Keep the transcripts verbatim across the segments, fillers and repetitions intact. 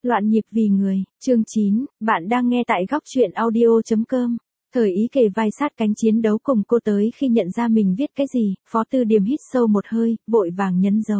Loạn nhịp vì người, chương chín, bạn đang nghe tại góc truyện audio chấm com. Thời ý kề vai sát cánh chiến đấu cùng cô tới khi nhận ra mình viết cái gì, Phó Tư Điềm hít sâu một hơi, vội vàng nhấn dấu.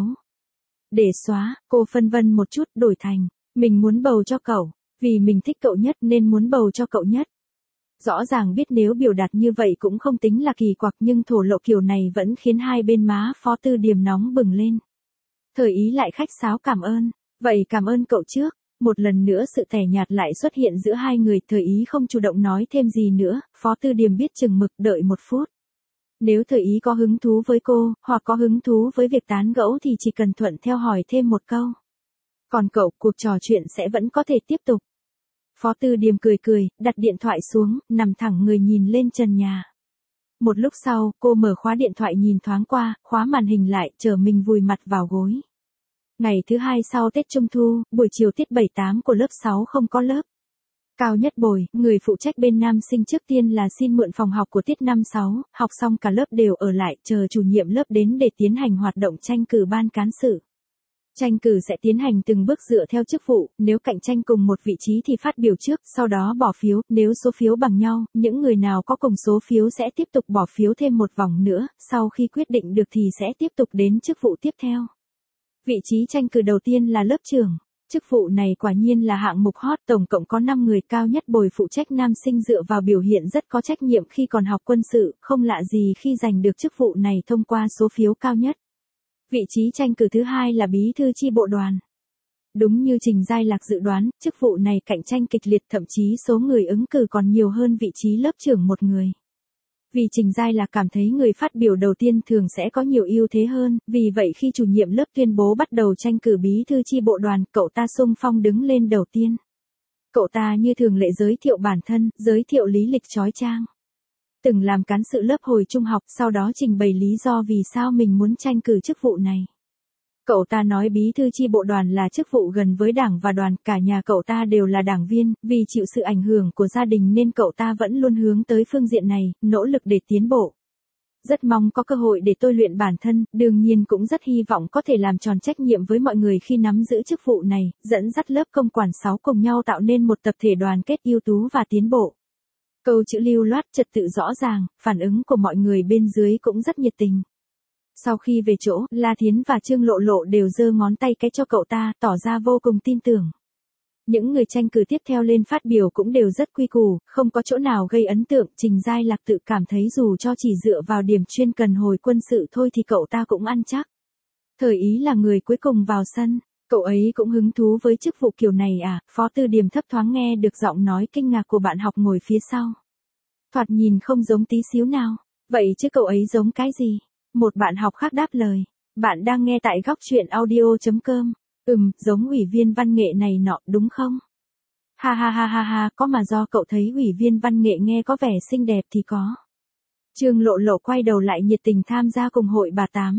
Để xóa, cô phân vân một chút đổi thành, mình muốn bầu cho cậu, vì mình thích cậu nhất nên muốn bầu cho cậu nhất. Rõ ràng biết nếu biểu đạt như vậy cũng không tính là kỳ quặc nhưng thổ lộ kiểu này vẫn khiến hai bên má Phó Tư Điềm nóng bừng lên. Thời ý lại khách sáo cảm ơn, vậy cảm ơn cậu trước. Một lần nữa sự tẻ nhạt lại xuất hiện giữa hai người, thời ý không chủ động nói thêm gì nữa, Phó Tư Điềm biết chừng mực đợi một phút. Nếu thời ý có hứng thú với cô, hoặc có hứng thú với việc tán gẫu thì chỉ cần thuận theo hỏi thêm một câu. Còn cậu, cuộc trò chuyện sẽ vẫn có thể tiếp tục. Phó Tư Điềm cười cười, đặt điện thoại xuống, nằm thẳng người nhìn lên trần nhà. Một lúc sau, cô mở khóa điện thoại nhìn thoáng qua, khóa màn hình lại, chờ mình vùi mặt vào gối. Ngày thứ hai sau Tết Trung Thu, buổi chiều tiết bảy tám của lớp sáu không có lớp. Cao Nhất Bồi, người phụ trách bên nam sinh trước tiên là xin mượn phòng học của tiết năm sáu, học xong cả lớp đều ở lại chờ chủ nhiệm lớp đến để tiến hành hoạt động tranh cử ban cán sự. Tranh cử sẽ tiến hành từng bước dựa theo chức vụ, nếu cạnh tranh cùng một vị trí thì phát biểu trước, sau đó bỏ phiếu, nếu số phiếu bằng nhau, những người nào có cùng số phiếu sẽ tiếp tục bỏ phiếu thêm một vòng nữa, sau khi quyết định được thì sẽ tiếp tục đến chức vụ tiếp theo. Vị trí tranh cử đầu tiên là lớp trưởng. Chức vụ này quả nhiên là hạng mục hot, tổng cộng có năm người. Cao Nhất Bồi phụ trách nam sinh dựa vào biểu hiện rất có trách nhiệm khi còn học quân sự, không lạ gì khi giành được chức vụ này thông qua số phiếu cao nhất. Vị trí tranh cử thứ hai là bí thư chi bộ đoàn. Đúng như Trình Giai Lạc dự đoán, chức vụ này cạnh tranh kịch liệt, thậm chí số người ứng cử còn nhiều hơn vị trí lớp trưởng một người. Vì Trình Giai Lạc cảm thấy người phát biểu đầu tiên thường sẽ có nhiều ưu thế hơn, vì vậy khi chủ nhiệm lớp tuyên bố bắt đầu tranh cử bí thư chi bộ đoàn, cậu ta xung phong đứng lên đầu tiên. Cậu ta như thường lệ giới thiệu bản thân, giới thiệu lý lịch chói chang. Từng làm cán sự lớp hồi trung học, sau đó trình bày lý do vì sao mình muốn tranh cử chức vụ này. Cậu ta nói bí thư chi bộ đoàn là chức vụ gần với đảng và đoàn, cả nhà cậu ta đều là đảng viên, vì chịu sự ảnh hưởng của gia đình nên cậu ta vẫn luôn hướng tới phương diện này, nỗ lực để tiến bộ. Rất mong có cơ hội để tôi luyện bản thân, đương nhiên cũng rất hy vọng có thể làm tròn trách nhiệm với mọi người khi nắm giữ chức vụ này, dẫn dắt lớp công quản sáu cùng nhau tạo nên một tập thể đoàn kết ưu tú và tiến bộ. Câu chữ lưu loát, trật tự rõ ràng, phản ứng của mọi người bên dưới cũng rất nhiệt tình. Sau khi về chỗ, La Thiến và Trương Lộ Lộ đều giơ ngón tay cái cho cậu ta, tỏ ra vô cùng tin tưởng. Những người tranh cử tiếp theo lên phát biểu cũng đều rất quy củ, không có chỗ nào gây ấn tượng. Trình Giai Lạc tự cảm thấy dù cho chỉ dựa vào điểm chuyên cần hồi quân sự thôi thì cậu ta cũng ăn chắc. Thời ý là người cuối cùng vào sân, cậu ấy cũng hứng thú với chức vụ kiểu này à? Phó Tư Điềm thấp thoáng nghe được giọng nói kinh ngạc của bạn học ngồi phía sau. Thoạt nhìn không giống tí xíu nào, vậy chứ cậu ấy giống cái gì? Một bạn học khác đáp lời, bạn đang nghe tại góc truyện audio chấm com. Ừm, giống ủy viên văn nghệ này nọ, đúng không? Ha ha ha ha ha, có mà do cậu thấy ủy viên văn nghệ nghe có vẻ xinh đẹp thì có. Trương Lộ Lộ quay đầu lại nhiệt tình tham gia cùng hội bà Tám.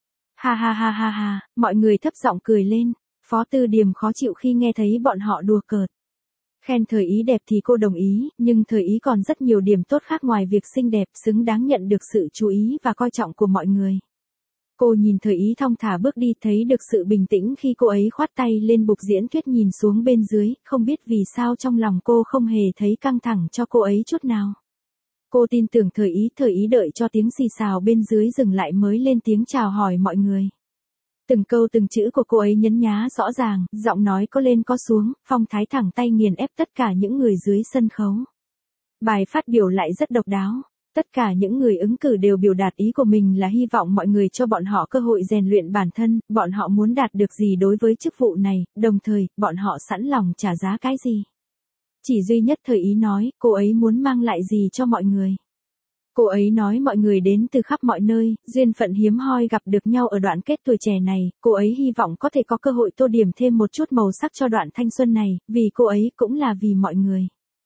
Ha ha ha ha ha, mọi người thấp giọng cười lên, Phó Tư Điềm khó chịu khi nghe thấy bọn họ đùa cợt. Khen thời ý đẹp thì cô đồng ý, nhưng thời ý còn rất nhiều điểm tốt khác ngoài việc xinh đẹp, xứng đáng nhận được sự chú ý và coi trọng của mọi người. Cô nhìn thời ý thong thả bước đi, thấy được sự bình tĩnh khi cô ấy khoát tay lên bục diễn thuyết, nhìn xuống bên dưới, không biết vì sao trong lòng cô không hề thấy căng thẳng cho cô ấy chút nào. Cô tin tưởng thời ý, thời ý đợi cho tiếng xì xào bên dưới dừng lại mới lên tiếng chào hỏi mọi người. Từng câu từng chữ của cô ấy nhấn nhá rõ ràng, giọng nói có lên có xuống, phong thái thẳng tay nghiền ép tất cả những người dưới sân khấu. Bài phát biểu lại rất độc đáo. Tất cả những người ứng cử đều biểu đạt ý của mình là hy vọng mọi người cho bọn họ cơ hội rèn luyện bản thân, bọn họ muốn đạt được gì đối với chức vụ này, đồng thời, bọn họ sẵn lòng trả giá cái gì. Chỉ duy nhất thời ý nói, cô ấy muốn mang lại gì cho mọi người. Cô ấy nói mọi người đến từ khắp mọi nơi, duyên phận hiếm hoi gặp được nhau ở đoạn kết tuổi trẻ này, cô ấy hy vọng có thể có cơ hội tô điểm thêm một chút màu sắc cho đoạn thanh xuân này, vì cô ấy cũng là vì mọi người.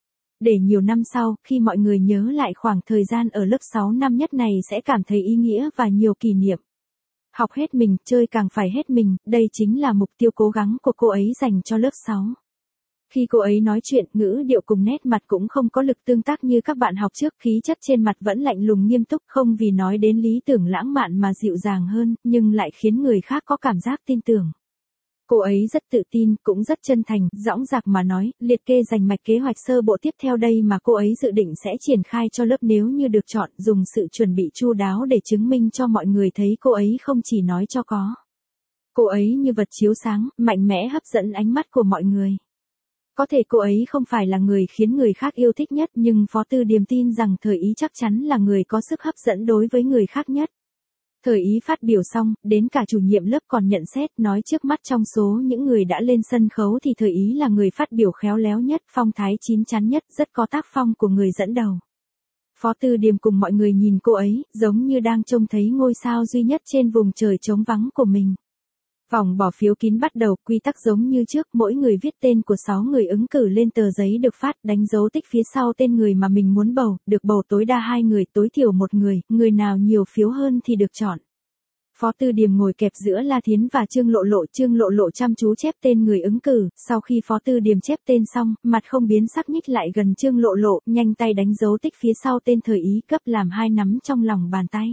Để nhiều năm sau, khi mọi người nhớ lại khoảng thời gian ở lớp sáu năm nhất này sẽ cảm thấy ý nghĩa và nhiều kỷ niệm. Học hết mình, chơi càng phải hết mình, đây chính là mục tiêu cố gắng của cô ấy dành cho lớp sáu. Khi cô ấy nói chuyện, ngữ điệu cùng nét mặt cũng không có lực tương tác như các bạn học trước, khí chất trên mặt vẫn lạnh lùng nghiêm túc, không vì nói đến lý tưởng lãng mạn mà dịu dàng hơn, nhưng lại khiến người khác có cảm giác tin tưởng. Cô ấy rất tự tin, cũng rất chân thành, dõng dạc mà nói, liệt kê rành mạch kế hoạch sơ bộ tiếp theo đây mà cô ấy dự định sẽ triển khai cho lớp nếu như được chọn, dùng sự chuẩn bị chu đáo để chứng minh cho mọi người thấy cô ấy không chỉ nói cho có. Cô ấy như vật chiếu sáng, mạnh mẽ hấp dẫn ánh mắt của mọi người. Có thể cô ấy không phải là người khiến người khác yêu thích nhất nhưng Phó Tư Điềm tin rằng Thời Ý chắc chắn là người có sức hấp dẫn đối với người khác nhất. Thời Ý phát biểu xong, đến cả chủ nhiệm lớp còn nhận xét, nói trước mắt trong số những người đã lên sân khấu thì Thời Ý là người phát biểu khéo léo nhất, phong thái chín chắn nhất, rất có tác phong của người dẫn đầu. Phó Tư Điềm cùng mọi người nhìn cô ấy, giống như đang trông thấy ngôi sao duy nhất trên vùng trời trống vắng của mình. Vòng bỏ phiếu kín bắt đầu, quy tắc giống như trước, mỗi người viết tên của sáu người ứng cử lên tờ giấy được phát, đánh dấu tích phía sau tên người mà mình muốn bầu, được bầu tối đa hai người, tối thiểu một người, người nào nhiều phiếu hơn thì được chọn. Phó Tư Điềm ngồi kẹp giữa La Thiến và Trương Lộ Lộ, Trương Lộ Lộ chăm chú chép tên người ứng cử, sau khi Phó Tư Điềm chép tên xong, mặt không biến sắc nhích lại gần Trương Lộ Lộ, nhanh tay đánh dấu tích phía sau tên Thời Ý, gấp làm hai nắm trong lòng bàn tay.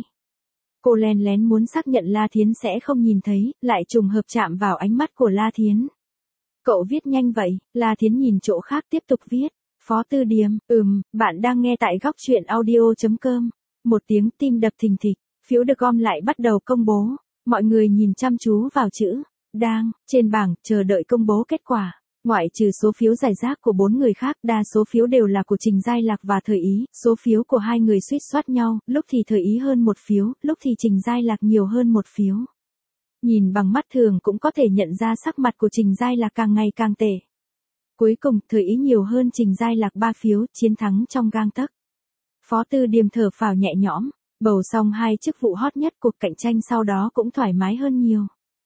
Cô len lén muốn xác nhận La Thiến sẽ không nhìn thấy, lại trùng hợp chạm vào ánh mắt của La Thiến. Cậu viết nhanh vậy, La Thiến nhìn chỗ khác tiếp tục viết. Phó Tư Điềm, ừm, bạn đang nghe tại góc truyện audio chấm com. Một tiếng tim đập thình thịch, phiếu được gom lại bắt đầu công bố. Mọi người nhìn chăm chú vào chữ, đang, trên bảng, chờ đợi công bố kết quả. Ngoại trừ số phiếu giải rác của bốn người khác, đa số phiếu đều là của Trình Giai Lạc và Thời Ý, số phiếu của hai người suýt soát nhau, lúc thì Thời Ý hơn một phiếu, lúc thì Trình Giai Lạc nhiều hơn một phiếu. Nhìn bằng mắt thường cũng có thể nhận ra sắc mặt của Trình Giai Lạc càng ngày càng tệ. Cuối cùng, Thời Ý nhiều hơn Trình Giai Lạc ba phiếu, chiến thắng trong gang tấc. Phó Tư Điềm thở phào nhẹ nhõm, bầu xong hai chức vụ hot nhất, cuộc cạnh tranh sau đó cũng thoải mái hơn nhiều.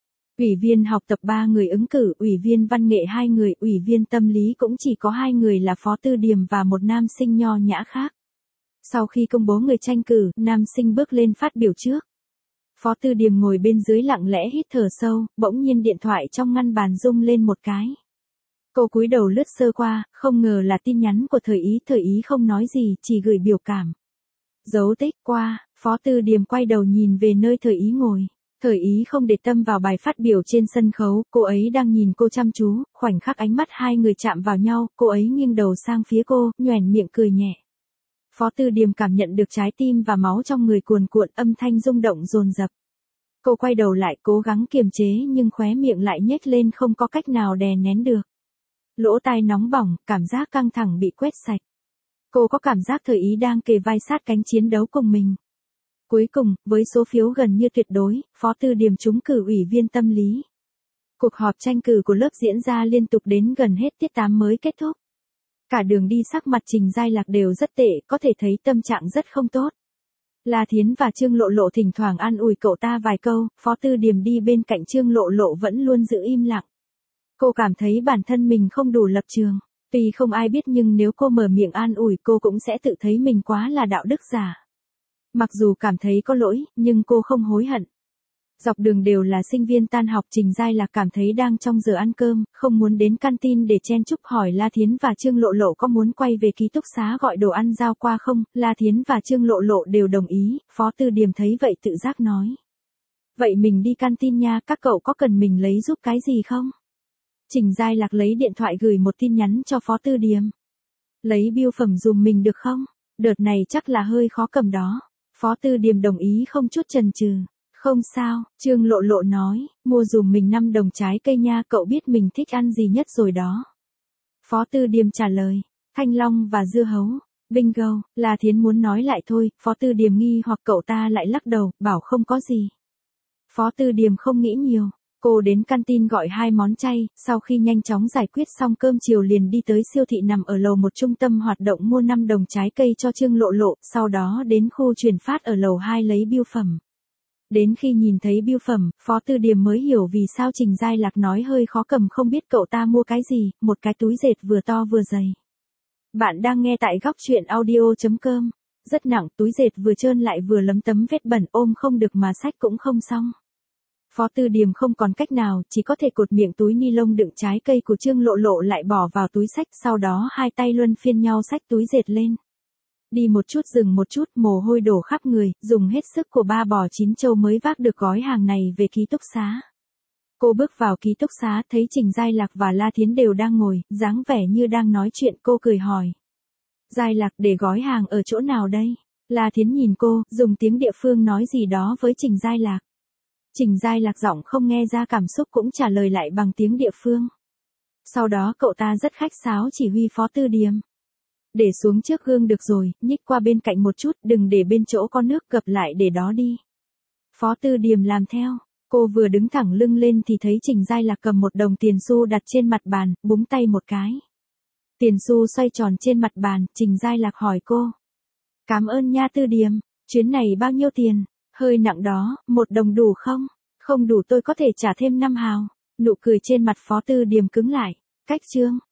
Ủy viên học tập ba người ứng cử, ủy viên văn nghệ hai người, ủy viên tâm lý cũng chỉ có hai người là Phó Tư Điềm và một nam sinh nho nhã khác. Sau khi công bố người tranh cử, nam sinh bước lên phát biểu trước. Phó Tư Điềm ngồi bên dưới lặng lẽ hít thở sâu, bỗng nhiên điện thoại trong ngăn bàn rung lên một cái. Cô cúi đầu lướt sơ qua, không ngờ là tin nhắn của Thời Ý, Thời Ý không nói gì, chỉ gửi biểu cảm. Dấu tích qua, Phó Tư Điềm quay đầu nhìn về nơi Thời Ý ngồi. Thời Ý không để tâm vào bài phát biểu trên sân khấu, cô ấy đang nhìn cô chăm chú, khoảnh khắc ánh mắt hai người chạm vào nhau, cô ấy nghiêng đầu sang phía cô, nhoẻn miệng cười nhẹ. Phó Tư Điềm cảm nhận được trái tim và máu trong người cuồn cuộn, âm thanh rung động dồn dập. Cô quay đầu lại cố gắng kiềm chế nhưng khóe miệng lại nhếch lên không có cách nào đè nén được. Lỗ tai nóng bỏng, cảm giác căng thẳng bị quét sạch. Cô có cảm giác Thời Ý đang kề vai sát cánh chiến đấu cùng mình. Cuối cùng, với số phiếu gần như tuyệt đối, Phó Tư Điềm trúng cử ủy viên tâm lý. Cuộc họp tranh cử của lớp diễn ra liên tục đến gần hết tiết tám mới kết thúc. Cả đường đi sắc mặt Trình Giai Lạc đều rất tệ, có thể thấy tâm trạng rất không tốt. La Thiến và Trương Lộ Lộ thỉnh thoảng an ủi cậu ta vài câu, Phó Tư Điềm đi bên cạnh Trương Lộ Lộ vẫn luôn giữ im lặng. Cô cảm thấy bản thân mình không đủ lập trường. Tuy không ai biết nhưng nếu cô mở miệng an ủi cô cũng sẽ tự thấy mình quá là đạo đức giả. Mặc dù cảm thấy có lỗi, nhưng cô không hối hận. Dọc đường đều là sinh viên tan học, Trình Giai Lạc cảm thấy đang trong giờ ăn cơm, không muốn đến canteen để chen chúc, hỏi La Thiến và Trương Lộ Lộ có muốn quay về ký túc xá gọi đồ ăn giao qua không, La Thiến và Trương Lộ Lộ đều đồng ý, Phó Tư Điềm thấy vậy tự giác nói. Vậy mình đi canteen nha, các cậu có cần mình lấy giúp cái gì không? Trình Giai Lạc lấy điện thoại gửi một tin nhắn cho Phó Tư Điềm. Lấy bưu phẩm dùm mình được không? Đợt này chắc là hơi khó cầm đó. Phó Tư Điềm đồng ý không chút chần chừ. Không sao, Trương Lộ Lộ nói, mua dùm mình năm đồng trái cây nha, cậu biết mình thích ăn gì nhất rồi đó. Phó Tư Điềm trả lời, thanh long và dưa hấu. Bingo, La Thiến muốn nói lại thôi, Phó Tư Điềm nghi hoặc cậu ta lại lắc đầu, bảo không có gì. Phó Tư Điềm không nghĩ nhiều. Cô đến canteen gọi hai món chay, sau khi nhanh chóng giải quyết xong cơm chiều liền đi tới siêu thị nằm ở lầu một trung tâm hoạt động mua năm đồng trái cây cho Trương Lộ Lộ, sau đó đến khu chuyển phát ở lầu hai lấy bưu phẩm. Đến khi nhìn thấy bưu phẩm, Phó Tư Điềm mới hiểu vì sao Trình Giai Lạc nói hơi khó cầm, không biết cậu ta mua cái gì, một cái túi dệt vừa to vừa dày. Bạn đang nghe tại góc truyện audio chấm com. Rất nặng, túi dệt vừa trơn lại vừa lấm tấm vết bẩn, ôm không được mà xách cũng không xong. Phó Tư Điềm không còn cách nào, chỉ có thể cột miệng túi ni lông đựng trái cây của Trương Lộ Lộ lại bỏ vào túi xách, sau đó hai tay luân phiên nhau xách túi dệt lên. Đi một chút dừng một chút, mồ hôi đổ khắp người, dùng hết sức của ba bò chín châu mới vác được gói hàng này về ký túc xá. Cô bước vào ký túc xá thấy Trình Giai Lạc và La Thiến đều đang ngồi, dáng vẻ như đang nói chuyện. Cô cười hỏi. Giai Lạc, để gói hàng ở chỗ nào đây? La Thiến nhìn cô, dùng tiếng địa phương nói gì đó với Trình Giai Lạc. Trình Giai Lạc giọng không nghe ra cảm xúc cũng trả lời lại bằng tiếng địa phương. Sau đó cậu ta rất khách sáo chỉ huy Phó Tư Điềm. Để xuống trước gương được rồi, nhích qua bên cạnh một chút, đừng để bên chỗ có nước, gập lại để đó đi. Phó Tư Điềm làm theo. Cô vừa đứng thẳng lưng lên thì thấy Trình Giai Lạc cầm một đồng tiền xu đặt trên mặt bàn, búng tay một cái. Tiền xu xoay tròn trên mặt bàn, Trình Giai Lạc hỏi cô. Cảm ơn nha Tư Điềm, chuyến này bao nhiêu tiền? Hơi nặng đó, một đồng đủ không? Không đủ tôi có thể trả thêm năm hào. Nụ cười trên mặt Phó Tư Điềm cứng lại. Cách chương.